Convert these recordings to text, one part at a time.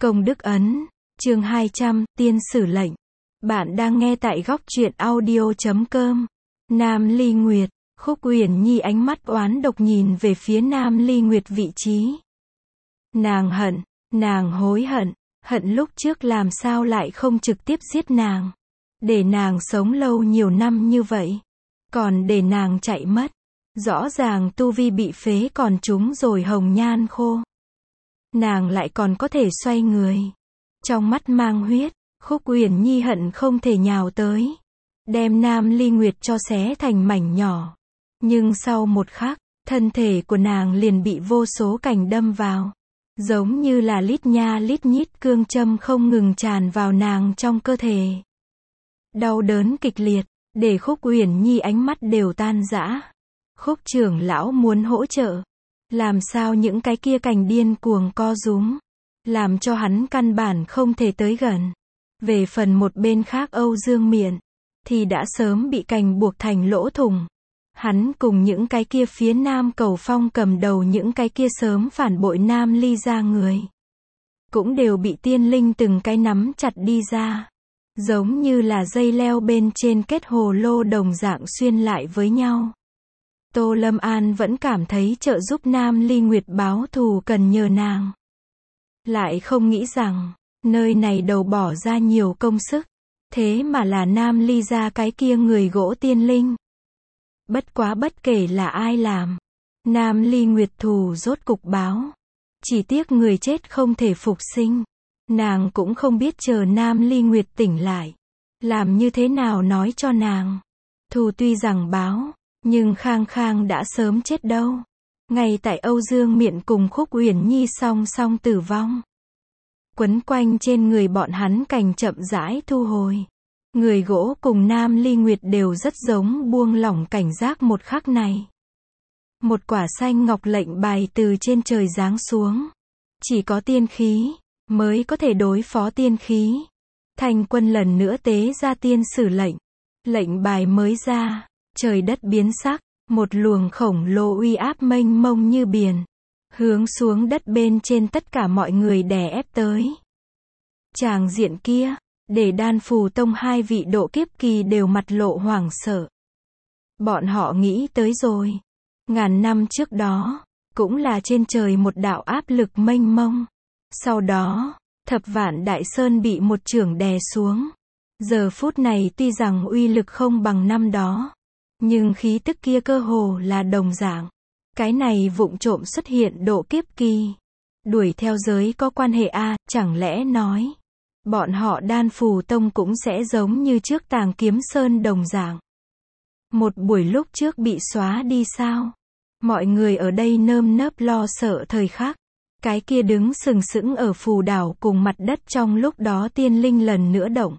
Công đức ấn, chương 200, tiên sử lệnh. Bạn đang nghe tại góc truyện audio.com. Nam Ly Nguyệt, Khúc Uyển Nhi ánh mắt oán độc nhìn về phía Nam Ly Nguyệt vị trí. Nàng hối hận lúc trước làm sao lại không trực tiếp giết nàng. Để nàng sống lâu nhiều năm như vậy. Còn để nàng chạy mất. Rõ ràng tu vi bị phế còn trúng rồi hồng nhan khô. Nàng lại còn có thể xoay người. Trong mắt mang huyết, Khúc Uyển Nhi hận không thể nhào tới. Đem Nam Ly Nguyệt cho xé thành mảnh nhỏ. Nhưng sau một khắc, thân thể của nàng liền bị vô số cành đâm vào. Giống như là lít nha lít nhít cương châm không ngừng tràn vào nàng trong cơ thể. Đau đớn kịch liệt, để Khúc Uyển Nhi ánh mắt đều tan rã. Khúc trưởng lão muốn hỗ trợ. Làm sao những cái kia cành điên cuồng co rúm. Làm cho hắn căn bản không thể tới gần. Về phần một bên khác Âu Dương Miện. Thì đã sớm bị cành buộc thành lỗ thủng. Hắn cùng những cái kia phía Nam Cầu Phong cầm đầu những cái kia sớm phản bội Nam Ly ra người. Cũng đều bị tiên linh từng cái nắm chặt đi ra. Giống như là dây leo bên trên kết hồ lô đồng dạng xuyên lại với nhau. Tô Lâm An vẫn cảm thấy trợ giúp Nam Ly Nguyệt báo thù cần nhờ nàng. Lại không nghĩ rằng, nơi này đầu bỏ ra nhiều công sức. Thế mà là Nam Ly ra cái kia người gỗ tiên linh. Bất quá bất kể là ai làm. Nam Ly Nguyệt thù rốt cục báo. Chỉ tiếc người chết không thể phục sinh. Nàng cũng không biết chờ Nam Ly Nguyệt tỉnh lại. Làm như thế nào nói cho nàng. Thù tuy rằng báo. Nhưng Khang Khang đã sớm chết đâu. Ngay tại Âu Dương Miện cùng Khúc Uyển Nhi song song tử vong. Quấn quanh trên người bọn hắn cành chậm rãi thu hồi. Người gỗ cùng Nam Ly Nguyệt đều rất giống buông lỏng cảnh giác một khắc này. Một quả xanh ngọc lệnh bài từ trên trời giáng xuống. Chỉ có tiên khí mới có thể đối phó tiên khí. Thành Quân lần nữa tế ra tiên sử lệnh. Lệnh bài mới ra. Trời đất biến sắc, một luồng khổng lồ uy áp mênh mông như biển, hướng xuống đất bên trên tất cả mọi người đè ép tới. Tràng diện kia, để Đan Phù Tông hai vị độ kiếp kỳ đều mặt lộ hoảng sợ. Bọn họ nghĩ tới rồi. Ngàn năm trước đó, cũng là trên trời một đạo áp lực mênh mông. Sau đó, Thập Vạn Đại Sơn bị một chưởng đè xuống. Giờ phút này tuy rằng uy lực không bằng năm đó. Nhưng khí tức kia cơ hồ là đồng dạng. Cái này vụng trộm xuất hiện độ kiếp kỳ. Đuổi theo giới có quan hệ a, chẳng lẽ nói. Bọn họ Đan Phù Tông cũng sẽ giống như trước Tàng Kiếm Sơn đồng dạng. Một buổi lúc trước bị xóa đi sao? Mọi người ở đây nơm nớp lo sợ thời khắc. Cái kia đứng sừng sững ở phù đảo cùng mặt đất trong lúc đó tiên linh lần nữa động.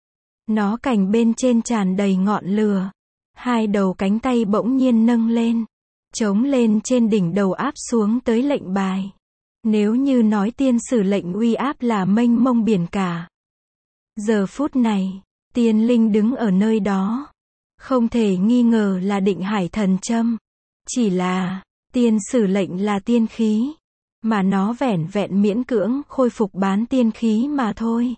Nó cành bên trên tràn đầy ngọn lửa. Hai đầu cánh tay bỗng nhiên nâng lên. Chống lên trên đỉnh đầu áp xuống tới lệnh bài. Nếu như nói tiên sử lệnh uy áp là mênh mông biển cả. Giờ phút này, tiên linh đứng ở nơi đó. Không thể nghi ngờ là Định Hải Thần Châm. Chỉ là, tiên sử lệnh là tiên khí. Mà nó vẻn vẹn miễn cưỡng khôi phục bán tiên khí mà thôi.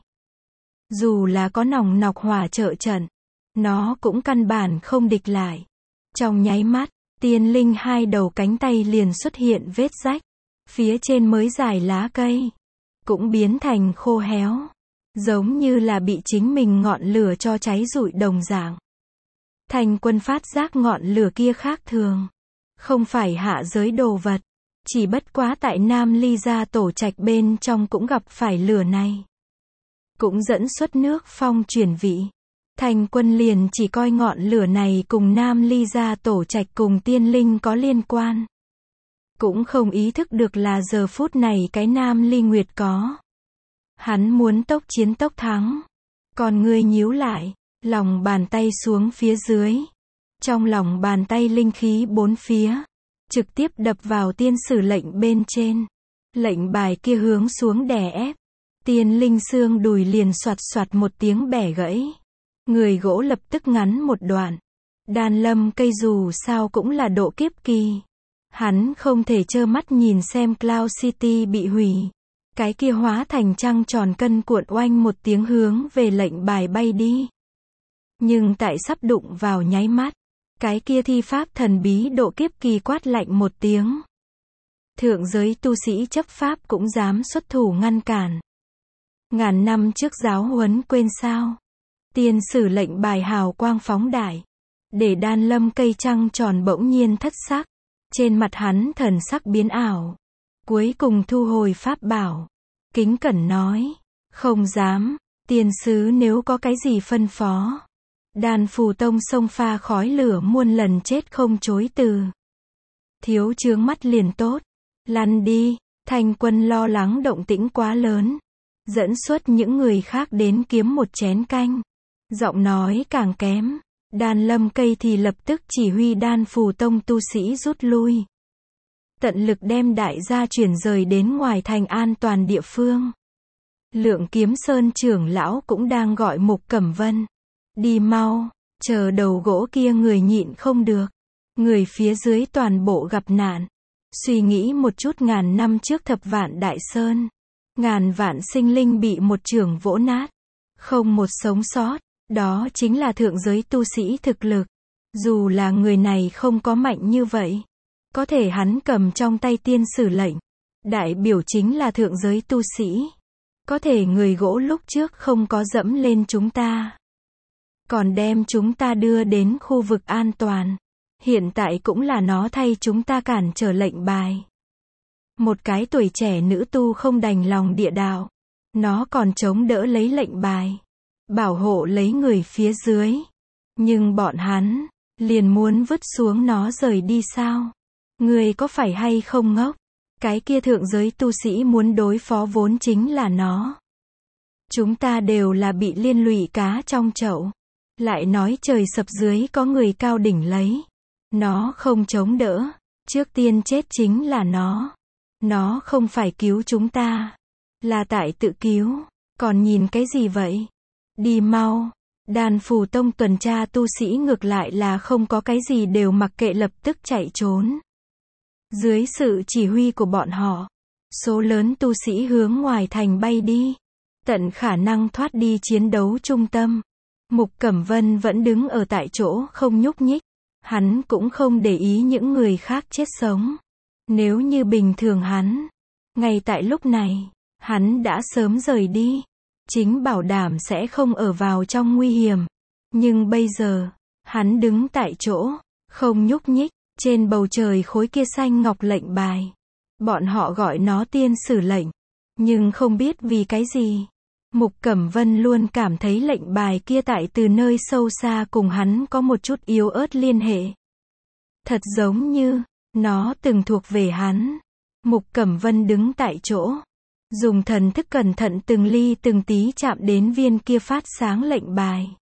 Dù là có nòng nọc hỏa trợ trận. Nó cũng căn bản không địch lại. Trong nháy mắt, tiên linh hai đầu cánh tay liền xuất hiện vết rách. Phía trên mới dài lá cây. Cũng biến thành khô héo. Giống như là bị chính mình ngọn lửa cho cháy rụi đồng dạng. Thành Quân phát giác ngọn lửa kia khác thường. Không phải hạ giới đồ vật. Chỉ bất quá tại Nam Ly gia tổ trạch bên trong cũng gặp phải lửa này. Cũng dẫn xuất nước phong chuyển vị. Thành Quân liền chỉ coi ngọn lửa này cùng Nam Ly gia tổ trạch cùng tiên linh có liên quan. Cũng không ý thức được là giờ phút này cái Nam Ly Nguyệt có. Hắn muốn tốc chiến tốc thắng. Còn người nhíu lại, lòng bàn tay xuống phía dưới. Trong lòng bàn tay linh khí bốn phía. Trực tiếp đập vào tiên sử lệnh bên trên. Lệnh bài kia hướng xuống đè ép. Tiên linh xương đùi liền soạt soạt một tiếng bẻ gãy. Người gỗ lập tức ngắn một đoạn. Đan Lâm cây dù sao cũng là độ kiếp kỳ. Hắn không thể trơ mắt nhìn xem Cloud City bị hủy. Cái kia hóa thành trăng tròn cân cuộn oanh một tiếng hướng về lệnh bài bay đi. Nhưng tại sắp đụng vào nháy mắt, cái kia thi pháp thần bí độ kiếp kỳ quát lạnh một tiếng. Thượng giới tu sĩ chấp pháp cũng dám xuất thủ ngăn cản. Ngàn năm trước giáo huấn quên sao? Tiên sử lệnh bài hào quang phóng đại, để Đan Lâm cây trăng tròn bỗng nhiên thất sắc. Trên mặt hắn thần sắc biến ảo. Cuối cùng thu hồi pháp bảo. Kính cẩn nói. Không dám, tiên sứ nếu có cái gì phân phó. Đan Phù Tông xông pha khói lửa muôn lần chết không chối từ. Thiếu chướng mắt liền tốt. Lăn đi, Thanh Quân lo lắng động tĩnh quá lớn. Dẫn xuất những người khác đến kiếm một chén canh. Giọng nói càng kém. Đan Lâm cây thì lập tức chỉ huy Đan Phù Tông tu sĩ rút lui. Tận lực đem đại gia chuyển rời đến ngoài thành an toàn địa phương. Lượng Kiếm Sơn trưởng lão cũng đang gọi Mục Cẩm Vân. Đi mau, chờ đầu gỗ kia người nhịn không được. Người phía dưới toàn bộ gặp nạn. Suy nghĩ một chút, ngàn năm trước Thập Vạn Đại Sơn, ngàn vạn sinh linh bị một chưởng vỗ nát. Không một sống sót, đó chính là thượng giới tu sĩ thực lực. Dù là người này không có mạnh như vậy, có thể hắn cầm trong tay tiên sử lệnh, đại biểu chính là thượng giới tu sĩ. Có thể người gỗ lúc trước không có dẫm lên chúng ta, còn đem chúng ta đưa đến khu vực an toàn. Hiện tại cũng là nó thay chúng ta cản trở lệnh bài. Một cái tuổi trẻ nữ tu không đành lòng địa đạo. Nó còn chống đỡ lấy lệnh bài, bảo hộ lấy người phía dưới. Nhưng bọn hắn liền muốn vứt xuống nó rời đi sao? Người có phải hay không ngốc? Cái kia thượng giới tu sĩ muốn đối phó vốn chính là nó. Chúng ta đều là bị liên lụy cá trong chậu. Lại nói trời sập dưới có người cao đỉnh lấy. Nó không chống đỡ. Trước tiên chết chính là nó. Nó không phải cứu chúng ta, là tại tự cứu. Còn nhìn cái gì vậy? Đi mau. Đan Phù Tông tuần tra tu sĩ ngược lại là không có cái gì, đều mặc kệ lập tức chạy trốn. Dưới sự chỉ huy của bọn họ, số lớn tu sĩ hướng ngoài thành bay đi, tận khả năng thoát đi chiến đấu trung tâm. Mục Cẩm Vân vẫn đứng ở tại chỗ không nhúc nhích. Hắn cũng không để ý những người khác chết sống. Nếu như bình thường hắn, ngay tại lúc này, hắn đã sớm rời đi. Chính bảo đảm sẽ không ở vào trong nguy hiểm. Nhưng bây giờ, hắn đứng tại chỗ, không nhúc nhích, trên bầu trời khối kia xanh ngọc lệnh bài. Bọn họ gọi nó tiên sử lệnh, nhưng không biết vì cái gì. Mục Cẩm Vân luôn cảm thấy lệnh bài kia tại từ nơi sâu xa cùng hắn có một chút yếu ớt liên hệ. Thật giống như, nó từng thuộc về hắn. Mục Cẩm Vân đứng tại chỗ, dùng thần thức cẩn thận từng ly từng tí chạm đến viên kia phát sáng lệnh bài.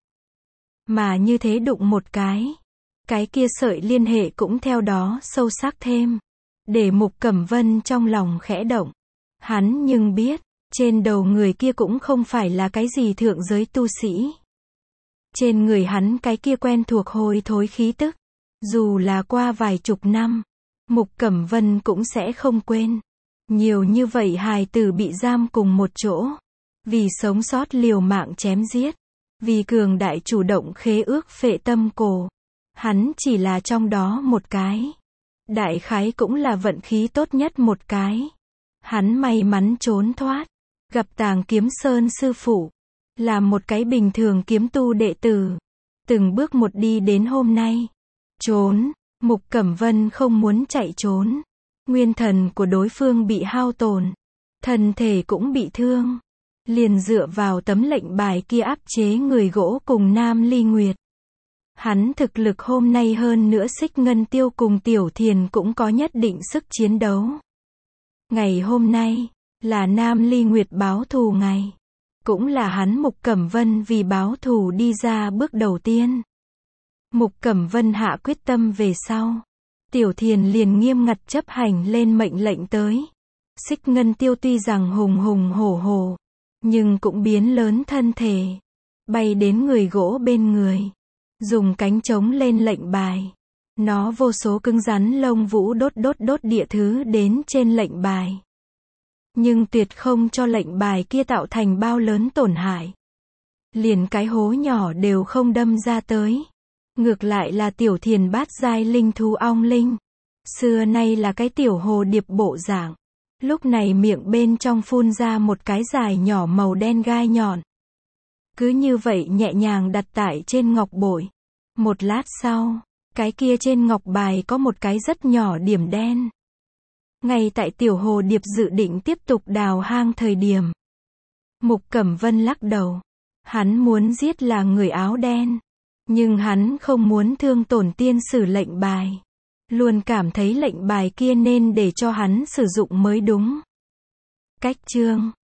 Mà như thế đụng một cái kia sợi liên hệ cũng theo đó sâu sắc thêm. Để Mục Cẩm Vân trong lòng khẽ động. Hắn nhưng biết, trên đầu người kia cũng không phải là cái gì thượng giới tu sĩ. Trên người hắn cái kia quen thuộc hôi thối khí tức, dù là qua vài chục năm, Mục Cẩm Vân cũng sẽ không quên. Nhiều như vậy hài tử bị giam cùng một chỗ, vì sống sót liều mạng chém giết, vì cường đại chủ động khế ước phệ tâm cổ. Hắn chỉ là trong đó một cái. Đại khái cũng là vận khí tốt nhất một cái. Hắn may mắn trốn thoát, gặp Tàng Kiếm Sơn sư phụ, là một cái bình thường kiếm tu đệ tử, từng bước một đi đến hôm nay. Trốn, Mục Cẩm Vân không muốn chạy trốn. Nguyên thần của đối phương bị hao tổn, thân thể cũng bị thương, liền dựa vào tấm lệnh bài kia áp chế người gỗ cùng Nam Ly Nguyệt. Hắn thực lực hôm nay hơn nữa Xích Ngân Tiêu cùng Tiểu Thiền cũng có nhất định sức chiến đấu. Ngày hôm nay, là Nam Ly Nguyệt báo thù ngày. Cũng là hắn Mục Cẩm Vân vì báo thù đi ra bước đầu tiên. Mục Cẩm Vân hạ quyết tâm về sau, Tiểu Thiền liền nghiêm ngặt chấp hành lên mệnh lệnh tới. Xích Ngân Tiêu tuy rằng hùng hùng hổ hổ, nhưng cũng biến lớn thân thể, bay đến người gỗ bên người, dùng cánh chống lên lệnh bài. Nó vô số cứng rắn lông vũ đốt địa thứ đến trên lệnh bài. nhưng tuyệt không cho lệnh bài kia tạo thành bao lớn tổn hại. Liền cái hố nhỏ đều không đâm ra tới. Ngược lại là tiểu thiền bát giai linh thú ong linh. Xưa nay là cái tiểu hồ điệp bộ dạng. Lúc này miệng bên trong phun ra một cái dài nhỏ màu đen gai nhọn. Cứ như vậy nhẹ nhàng đặt tại trên ngọc bội. Một lát sau, cái kia trên ngọc bài có một cái rất nhỏ điểm đen. Ngay tại tiểu hồ điệp dự định tiếp tục đào hang thời điểm. Mục Cẩm Vân lắc đầu. Hắn muốn giết là người áo đen. Nhưng hắn không muốn thương tổn tiên sử lệnh bài. Luôn cảm thấy lệnh bài kia nên để cho hắn sử dụng mới đúng. Cách chương